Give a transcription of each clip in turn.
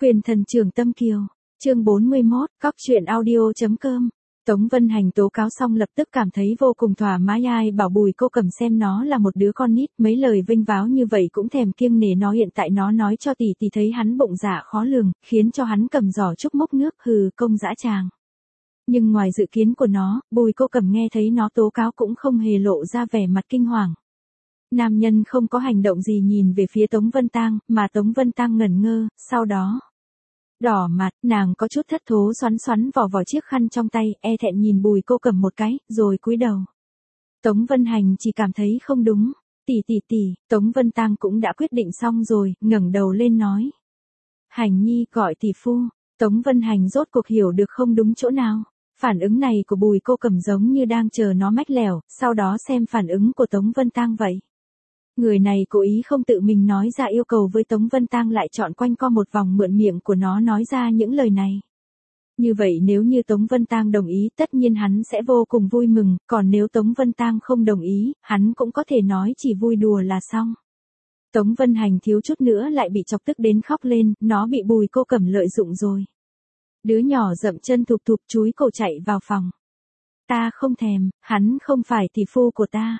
Quyền thần trưởng Tâm Kiều, chương 41, cóc truyện audio.com. Tống Vân Hành tố cáo xong lập tức cảm thấy vô cùng thỏa mãn, ai bảo Bùi Cô Cẩm xem nó là một đứa con nít, mấy lời vênh váo như vậy cũng thèm kiêng nể nó. Hiện tại nó nói cho tỷ tỷ thấy hắn bụng dạ khó lường, khiến cho hắn cầm giỏ trúc mốc nước, hừ, công dã tràng. Nhưng ngoài dự kiến của nó, Bùi Cô Cẩm nghe thấy nó tố cáo cũng không hề lộ ra vẻ mặt kinh hoàng. Nam nhân không có hành động gì nhìn về phía Tống Vân Tang, mà Tống Vân Tang ngẩn ngơ, sau đó đỏ mặt, nàng có chút thất thố xoắn xoắn vỏ chiếc khăn trong tay, e thẹn nhìn Bùi Cô Cẩm một cái, rồi cúi đầu. Tống Vân Hành chỉ cảm thấy không đúng. Tỷ, Tống Vân Tang cũng đã quyết định xong rồi, ngẩng đầu lên nói. Hành nhi gọi tỷ phu. Tống Vân Hành rốt cuộc hiểu được không đúng chỗ nào. Phản ứng này của Bùi Cô Cẩm giống như đang chờ nó mách lẻo, sau đó xem phản ứng của Tống Vân Tang vậy. Người này cố ý không tự mình nói ra yêu cầu với Tống Vân Tang, lại chọn quanh co một vòng mượn miệng của nó nói ra những lời này. Như vậy nếu như Tống Vân Tang đồng ý tất nhiên hắn sẽ vô cùng vui mừng, còn nếu Tống Vân Tang không đồng ý, hắn cũng có thể nói chỉ vui đùa là xong. Tống Vân Hành thiếu chút nữa lại bị chọc tức đến khóc lên, nó bị Bùi Cô Cẩm lợi dụng rồi. Đứa nhỏ dậm chân thụp thụp chúi cổ chạy vào phòng. Ta không thèm, hắn không phải tỷ phu của ta.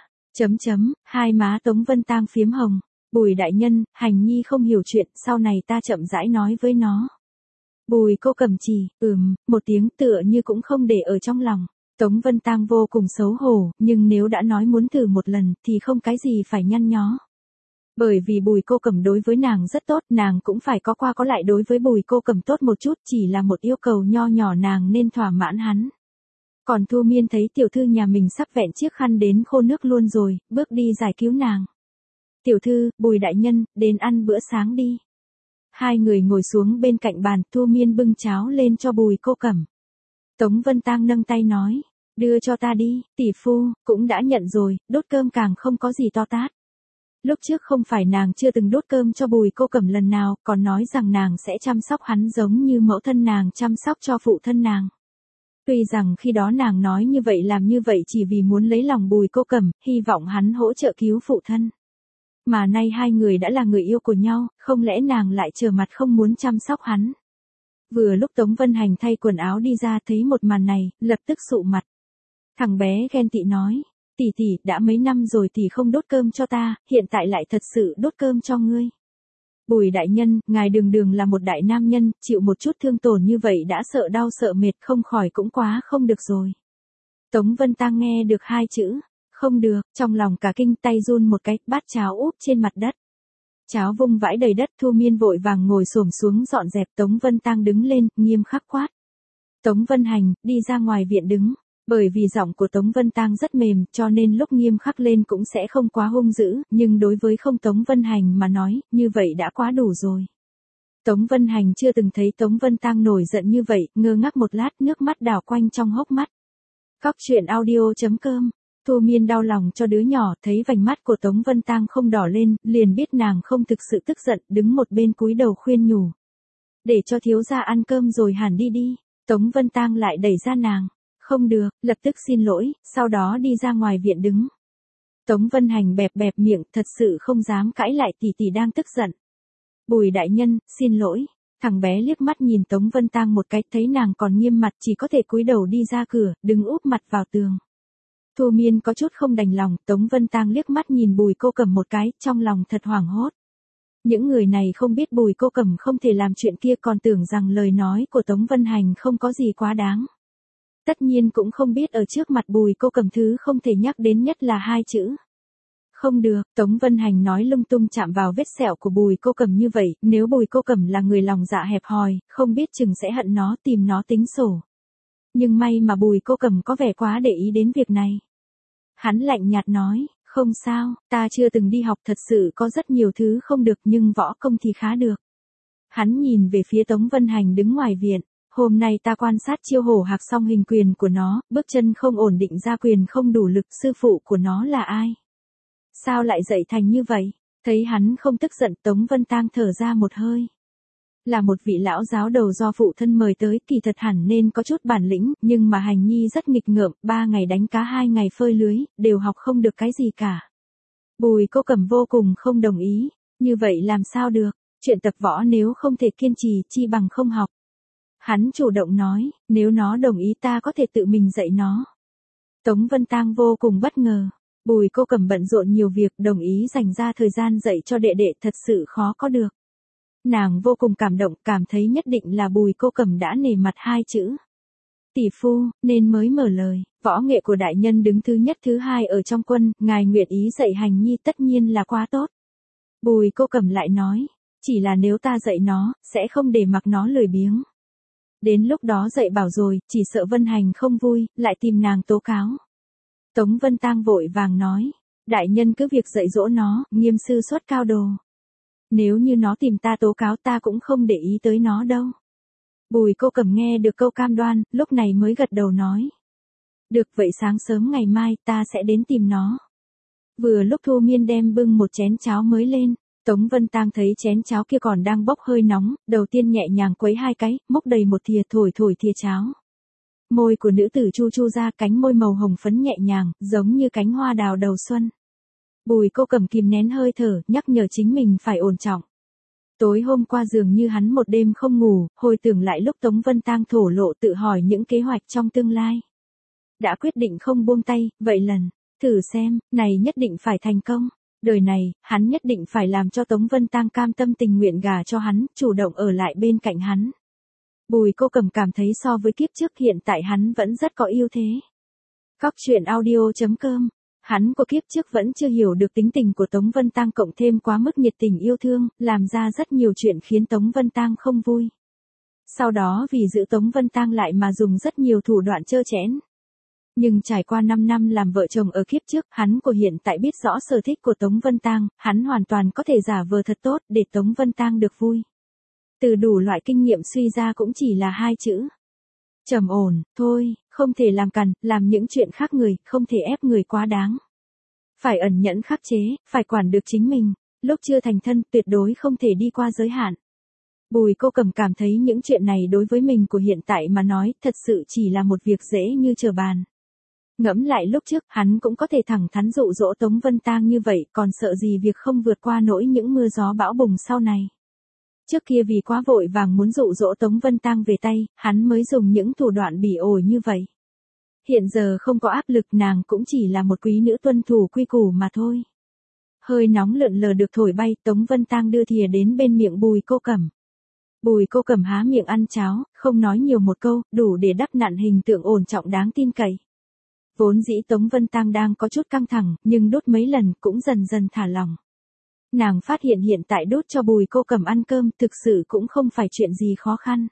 Hai má Tống Vân Tang phiếm hồng. Bùi đại nhân, Hành nhi không hiểu chuyện, sau này ta chậm rãi nói với nó. Bùi Cô Cẩm chỉ, một tiếng tựa như cũng không để ở trong lòng. Tống Vân Tang vô cùng xấu hổ, nhưng nếu đã nói muốn thử một lần thì không cái gì phải nhăn nhó. Bởi vì Bùi Cô Cẩm đối với nàng rất tốt, nàng cũng phải có qua có lại đối với Bùi Cô Cẩm tốt một chút, chỉ là một yêu cầu nho nhỏ nàng nên thỏa mãn hắn. Còn Thu Miên thấy tiểu thư nhà mình sắp vẹn chiếc khăn đến khô nước luôn rồi, bước đi giải cứu nàng. Tiểu thư, Bùi đại nhân, đến ăn bữa sáng đi. Hai người ngồi xuống bên cạnh bàn, Thu Miên bưng cháo lên cho Bùi Cô Cẩm. Tống Vân Tang nâng tay nói, đưa cho ta đi, tỷ phu, cũng đã nhận rồi, đốt cơm càng không có gì to tát. Lúc trước không phải nàng chưa từng đốt cơm cho Bùi Cô Cẩm lần nào, còn nói rằng nàng sẽ chăm sóc hắn giống như mẫu thân nàng chăm sóc cho phụ thân nàng. Tuy rằng khi đó nàng nói như vậy làm như vậy chỉ vì muốn lấy lòng Bùi Cô Cẩm, hy vọng hắn hỗ trợ cứu phụ thân. Mà nay hai người đã là người yêu của nhau, không lẽ nàng lại trở mặt không muốn chăm sóc hắn. Vừa lúc Tống Vân Hành thay quần áo đi ra thấy một màn này, lập tức sụ mặt. Thằng bé ghen tị nói, tỷ, đã mấy năm rồi tỷ không đốt cơm cho ta, hiện tại lại thật sự đốt cơm cho ngươi. Bùi đại nhân, ngài đường là một đại nam nhân, chịu một chút thương tổn như vậy đã sợ đau sợ mệt không khỏi cũng quá không được rồi. Tống Vân Tang nghe được hai chữ, không được, trong lòng cả kinh, tay run một cái, bát cháo úp trên mặt đất. Cháo vung vãi đầy đất, Thu Miên vội vàng ngồi xổm xuống dọn dẹp, Tống Vân Tang đứng lên, nghiêm khắc quát. Tống Vân Hành, đi ra ngoài viện đứng. Bởi vì giọng của Tống Vân Tang rất mềm, cho nên lúc nghiêm khắc lên cũng sẽ không quá hung dữ, nhưng đối với không Tống Vân Hành mà nói, như vậy đã quá đủ rồi. Tống Vân Hành chưa từng thấy Tống Vân Tang nổi giận như vậy, ngơ ngác một lát, nước mắt đảo quanh trong hốc mắt. Cóc truyện audio.com. Thu Miên đau lòng cho đứa nhỏ, thấy vành mắt của Tống Vân Tang không đỏ lên, liền biết nàng không thực sự tức giận, đứng một bên cúi đầu khuyên nhủ. Để cho thiếu gia ăn cơm rồi hẳn đi. Tống Vân Tang lại đẩy ra nàng. Không được, lập tức xin lỗi, sau đó đi ra ngoài viện đứng. Tống Vân Hành bẹp miệng, thật sự không dám cãi lại, tỷ đang tức giận. Bùi đại nhân, xin lỗi. Thằng bé liếc mắt nhìn Tống Vân Tang một cái, thấy nàng còn nghiêm mặt chỉ có thể cúi đầu đi ra cửa, đứng úp mặt vào tường. Thu Miên có chút không đành lòng, Tống Vân Tang liếc mắt nhìn Bùi Cô Cẩm một cái, trong lòng thật hoảng hốt. Những người này không biết Bùi Cô Cẩm không thể làm chuyện kia, còn tưởng rằng lời nói của Tống Vân Hành không có gì quá đáng. Tất nhiên cũng không biết ở trước mặt Bùi Cô Cẩm thứ không thể nhắc đến nhất là hai chữ. Không được, Tống Vân Hành nói lung tung chạm vào vết sẹo của Bùi Cô Cẩm như vậy, nếu Bùi Cô Cẩm là người lòng dạ hẹp hòi, không biết chừng sẽ hận nó, tìm nó tính sổ. Nhưng may mà Bùi Cô Cẩm có vẻ quá để ý đến việc này. Hắn lạnh nhạt nói, không sao, ta chưa từng đi học, thật sự có rất nhiều thứ không được, nhưng võ công thì khá được. Hắn nhìn về phía Tống Vân Hành đứng ngoài viện. Hôm nay ta quan sát Chiêu Hổ Hạc xong hình quyền của nó, bước chân không ổn định, ra quyền không đủ lực, sư phụ của nó là ai? Sao lại dạy thành như vậy? Thấy hắn không tức giận, Tống Vân Tang thở ra một hơi. Là một vị lão giáo đầu do phụ thân mời tới, kỳ thật hẳn nên có chút bản lĩnh, nhưng mà Hành nhi rất nghịch ngợm, 3 ngày đánh cá 2 ngày phơi lưới, đều học không được cái gì cả. Bùi Cô Cẩm vô cùng không đồng ý, như vậy làm sao được? Chuyện tập võ nếu không thể kiên trì chi bằng không học. Hắn chủ động nói, nếu nó đồng ý ta có thể tự mình dạy nó. Tống Vân Tang vô cùng bất ngờ. Bùi Cô Cẩm bận rộn nhiều việc, đồng ý dành ra thời gian dạy cho đệ đệ thật sự khó có được. Nàng vô cùng cảm động, cảm thấy nhất định là Bùi Cô Cẩm đã nể mặt hai chữ tỷ phu, nên mới mở lời. Võ nghệ của đại nhân đứng thứ nhất thứ hai ở trong quân, ngài nguyện ý dạy hành nhi tất nhiên là quá tốt. Bùi Cô Cẩm lại nói, chỉ là nếu ta dạy nó, sẽ không để mặc nó lười biếng. Đến lúc đó dạy bảo rồi, chỉ sợ Vân Hành không vui, lại tìm nàng tố cáo. Tống Vân Tang vội vàng nói, đại nhân cứ việc dạy dỗ nó, nghiêm sư xuất cao đồ. Nếu như nó tìm ta tố cáo ta cũng không để ý tới nó đâu. Bùi Cô Cẩm nghe được câu cam đoan, lúc này mới gật đầu nói. Được vậy sáng sớm ngày mai ta sẽ đến tìm nó. Vừa lúc Thu Miên đem bưng một chén cháo mới lên, Tống Vân Tang thấy chén cháo kia còn đang bốc hơi nóng, đầu tiên nhẹ nhàng quấy hai cái, múc đầy một thìa thổi thìa cháo. Môi của nữ tử chu chu ra, cánh môi màu hồng phấn nhẹ nhàng, giống như cánh hoa đào đầu xuân. Bùi Cô Cẩm kìm nén hơi thở, nhắc nhở chính mình phải ổn trọng. Tối hôm qua dường như hắn một đêm không ngủ, hồi tưởng lại lúc Tống Vân Tang thổ lộ tự hỏi những kế hoạch trong tương lai. Đã quyết định không buông tay, vậy lần, thử xem, này nhất định phải thành công. Đời này, hắn nhất định phải làm cho Tống Vân Tang cam tâm tình nguyện gả cho hắn, chủ động ở lại bên cạnh hắn. Bùi Cô Cẩm cảm thấy so với kiếp trước hiện tại hắn vẫn rất có ưu thế. Các chuyện audio.com. Hắn của kiếp trước vẫn chưa hiểu được tính tình của Tống Vân Tang, cộng thêm quá mức nhiệt tình yêu thương, làm ra rất nhiều chuyện khiến Tống Vân Tang không vui. Sau đó vì giữ Tống Vân Tang lại mà dùng rất nhiều thủ đoạn trơ trẽn. Nhưng trải qua 5 năm làm vợ chồng ở kiếp trước, hắn của hiện tại biết rõ sở thích của Tống Vân Tang, hắn hoàn toàn có thể giả vờ thật tốt để Tống Vân Tang được vui. Từ đủ loại kinh nghiệm suy ra cũng chỉ là hai chữ. Trầm ổn, thôi, không thể làm cằn, làm những chuyện khác người, không thể ép người quá đáng. Phải ẩn nhẫn khắc chế, phải quản được chính mình, lúc chưa thành thân tuyệt đối không thể đi qua giới hạn. Bùi Cô Cẩm cảm thấy những chuyện này đối với mình của hiện tại mà nói, thật sự chỉ là một việc dễ như trở bàn. Ngẫm lại lúc trước, hắn cũng có thể thẳng thắn dụ dỗ Tống Vân Tang như vậy, còn sợ gì việc không vượt qua nổi những mưa gió bão bùng sau này. Trước kia vì quá vội vàng muốn dụ dỗ Tống Vân Tang về tay, hắn mới dùng những thủ đoạn bỉ ổi như vậy. Hiện giờ không có áp lực, nàng cũng chỉ là một quý nữ tuân thủ quy củ mà thôi. Hơi nóng lượn lờ được thổi bay, Tống Vân Tang đưa thìa đến bên miệng Bùi Cô Cẩm. Bùi Cô Cẩm há miệng ăn cháo, không nói nhiều một câu, đủ để đắp nặn hình tượng ổn trọng đáng tin cậy. Vốn dĩ Tống Vân Tang đang có chút căng thẳng, nhưng đút mấy lần cũng dần dần thả lỏng. Nàng phát hiện hiện tại đút cho Bùi Cô Cẩm ăn cơm thực sự cũng không phải chuyện gì khó khăn.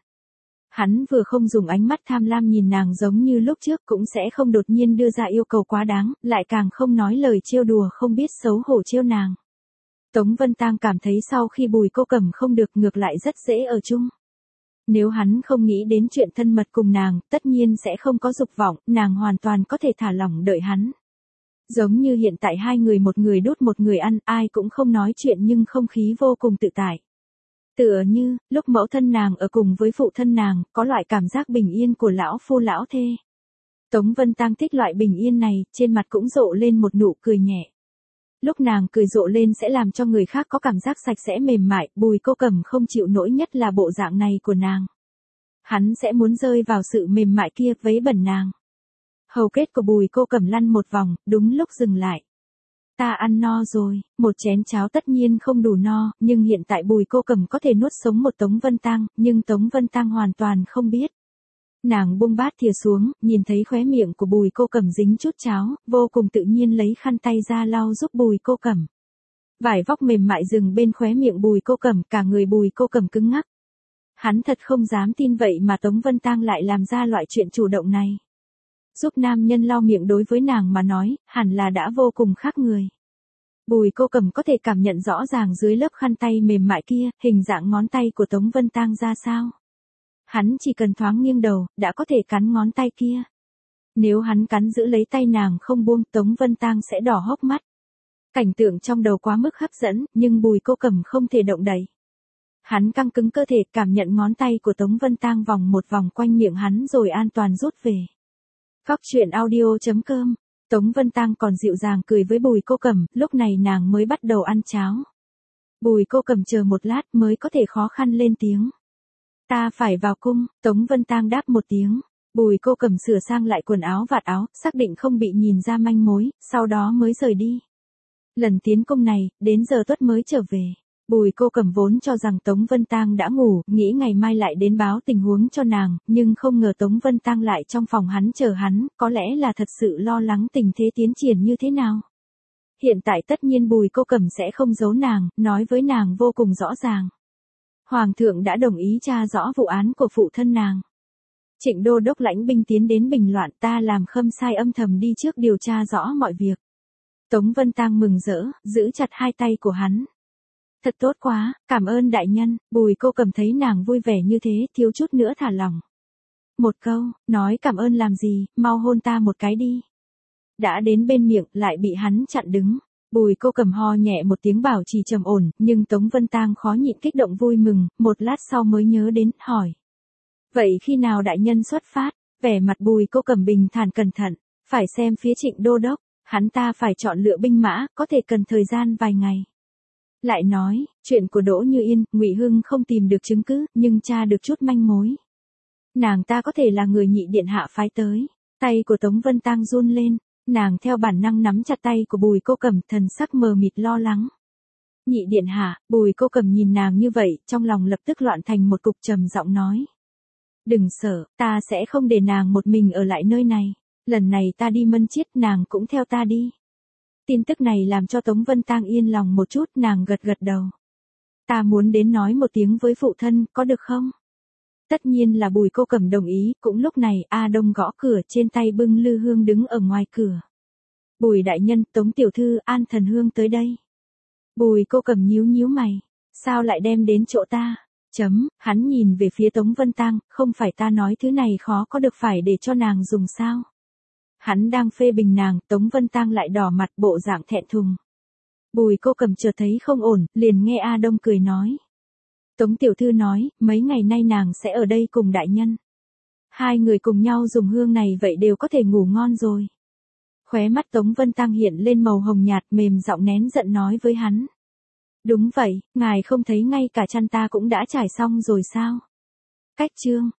Hắn vừa không dùng ánh mắt tham lam nhìn nàng giống như lúc trước, cũng sẽ không đột nhiên đưa ra yêu cầu quá đáng, lại càng không nói lời trêu đùa không biết xấu hổ trêu nàng. Tống Vân Tang cảm thấy sau khi Bùi Cô Cẩm không được, ngược lại rất dễ ở chung. Nếu hắn không nghĩ đến chuyện thân mật cùng nàng, tất nhiên sẽ không có dục vọng, nàng hoàn toàn có thể thả lỏng đợi hắn. Giống như hiện tại hai người, một người đút một người ăn, ai cũng không nói chuyện nhưng không khí vô cùng tự tại. Tựa như, lúc mẫu thân nàng ở cùng với phụ thân nàng, có loại cảm giác bình yên của lão phu lão thê. Tống Vân Tang thích loại bình yên này, trên mặt cũng rộ lên một nụ cười nhẹ. Lúc nàng cười rộ lên sẽ làm cho người khác có cảm giác sạch sẽ mềm mại, Bùi Cô Cẩm không chịu nổi nhất là bộ dạng này của nàng. Hắn sẽ muốn rơi vào sự mềm mại kia, vấy bẩn nàng. Hầu kết của Bùi Cô Cẩm lăn một vòng, đúng lúc dừng lại. Ta ăn no rồi, một chén cháo tất nhiên không đủ no, nhưng hiện tại Bùi Cô Cẩm có thể nuốt sống một Tống Vân Tang, nhưng Tống Vân Tang hoàn toàn không biết. Nàng buông bát thìa xuống, nhìn thấy khóe miệng của Bùi Cô Cẩm dính chút cháo, vô cùng tự nhiên lấy khăn tay ra lau giúp Bùi Cô Cẩm. Vải vóc mềm mại dừng bên khóe miệng Bùi Cô Cẩm, cả người Bùi Cô Cẩm cứng ngắc. Hắn thật không dám tin vậy mà Tống Vân Tang lại làm ra loại chuyện chủ động này. Giúp nam nhân lau miệng đối với nàng mà nói, hẳn là đã vô cùng khác người. Bùi Cô Cẩm có thể cảm nhận rõ ràng dưới lớp khăn tay mềm mại kia, hình dạng ngón tay của Tống Vân Tang ra sao. Hắn chỉ cần thoáng nghiêng đầu, đã có thể cắn ngón tay kia. Nếu hắn cắn giữ lấy tay nàng không buông, Tống Vân Tang sẽ đỏ hốc mắt. Cảnh tượng trong đầu quá mức hấp dẫn, nhưng Bùi Cô Cẩm không thể động đậy. Hắn căng cứng cơ thể, cảm nhận ngón tay của Tống Vân Tang vòng một vòng quanh miệng hắn rồi an toàn rút về. Các chuyện audio.com. Tống Vân Tang còn dịu dàng cười với Bùi Cô Cẩm, lúc này nàng mới bắt đầu ăn cháo. Bùi Cô Cầm chờ một lát mới có thể khó khăn lên tiếng. Ta phải vào cung, Tống Vân Tang đáp một tiếng. Bùi Cô Cầm sửa sang lại quần áo vạt áo, xác định không bị nhìn ra manh mối, sau đó mới rời đi. Lần tiến cung này, đến giờ tuất mới trở về. Bùi Cô Cầm vốn cho rằng Tống Vân Tang đã ngủ, nghĩ ngày mai lại đến báo tình huống cho nàng, nhưng không ngờ Tống Vân Tang lại trong phòng hắn chờ hắn, có lẽ là thật sự lo lắng tình thế tiến triển như thế nào. Hiện tại tất nhiên Bùi Cô Cầm sẽ không giấu nàng, nói với nàng vô cùng rõ ràng. Hoàng thượng đã đồng ý tra rõ vụ án của phụ thân nàng. Trịnh đô đốc lãnh binh tiến đến bình loạn, ta làm khâm sai âm thầm đi trước điều tra rõ mọi việc. Tống Vân Tang mừng rỡ, giữ chặt hai tay của hắn. Thật tốt quá, cảm ơn đại nhân. Bùi Cô Cầm thấy nàng vui vẻ như thế, thiếu chút nữa thả lòng. Một câu, nói cảm ơn làm gì, mau hôn ta một cái đi. Đã đến bên miệng, lại bị hắn chặn đứng. Bùi Cô Cầm ho nhẹ một tiếng bảo trì trầm ổn, nhưng Tống Vân Tang khó nhịn kích động vui mừng, một lát sau mới nhớ đến, hỏi. Vậy khi nào đại nhân xuất phát? Vẻ mặt Bùi Cô Cầm bình thản cẩn thận, phải xem phía Trịnh đô đốc, hắn ta phải chọn lựa binh mã, có thể cần thời gian vài ngày. Lại nói, chuyện của Đỗ Như Yên, Ngụy Hưng không tìm được chứng cứ, nhưng tra được chút manh mối. Nàng ta có thể là người nhị điện hạ phái tới. Tay của Tống Vân Tang run lên, nàng theo bản năng nắm chặt tay của Bùi Cô Cầm, thần sắc mờ mịt lo lắng. Nhị điện hạ, Bùi Cô Cầm nhìn nàng như vậy, trong lòng lập tức loạn thành một cục, trầm giọng nói. Đừng sợ, ta sẽ không để nàng một mình ở lại nơi này. Lần này ta đi Mân Chiết, nàng cũng theo ta đi. Tin tức này làm cho Tống Vân Tang yên lòng một chút, nàng gật gật đầu. Ta muốn đến nói một tiếng với phụ thân, có được không? Tất nhiên là Bùi Cô Cầm đồng ý, cũng lúc này, A Đông gõ cửa, trên tay bưng lư hương đứng ở ngoài cửa. Bùi đại nhân, Tống tiểu thư, An Thần Hương tới đây. Bùi Cô Cầm nhíu nhíu mày. Sao lại đem đến chỗ ta? Hắn nhìn về phía Tống Vân Tang, không phải ta nói thứ này khó có được phải để cho nàng dùng sao? Hắn đang phê bình nàng, Tống Vân Tang lại đỏ mặt, bộ dạng thẹn thùng. Bùi Cô Cầm chợt thấy không ổn, liền nghe A Đông cười nói. Tống tiểu thư nói, mấy ngày nay nàng sẽ ở đây cùng đại nhân. Hai người cùng nhau dùng hương này vậy đều có thể ngủ ngon rồi. Khóe mắt Tống Vân Tang hiện lên màu hồng nhạt, mềm giọng nén giận nói với hắn. Đúng vậy, ngài không thấy ngay cả chăn ta cũng đã trải xong rồi sao? Cách chương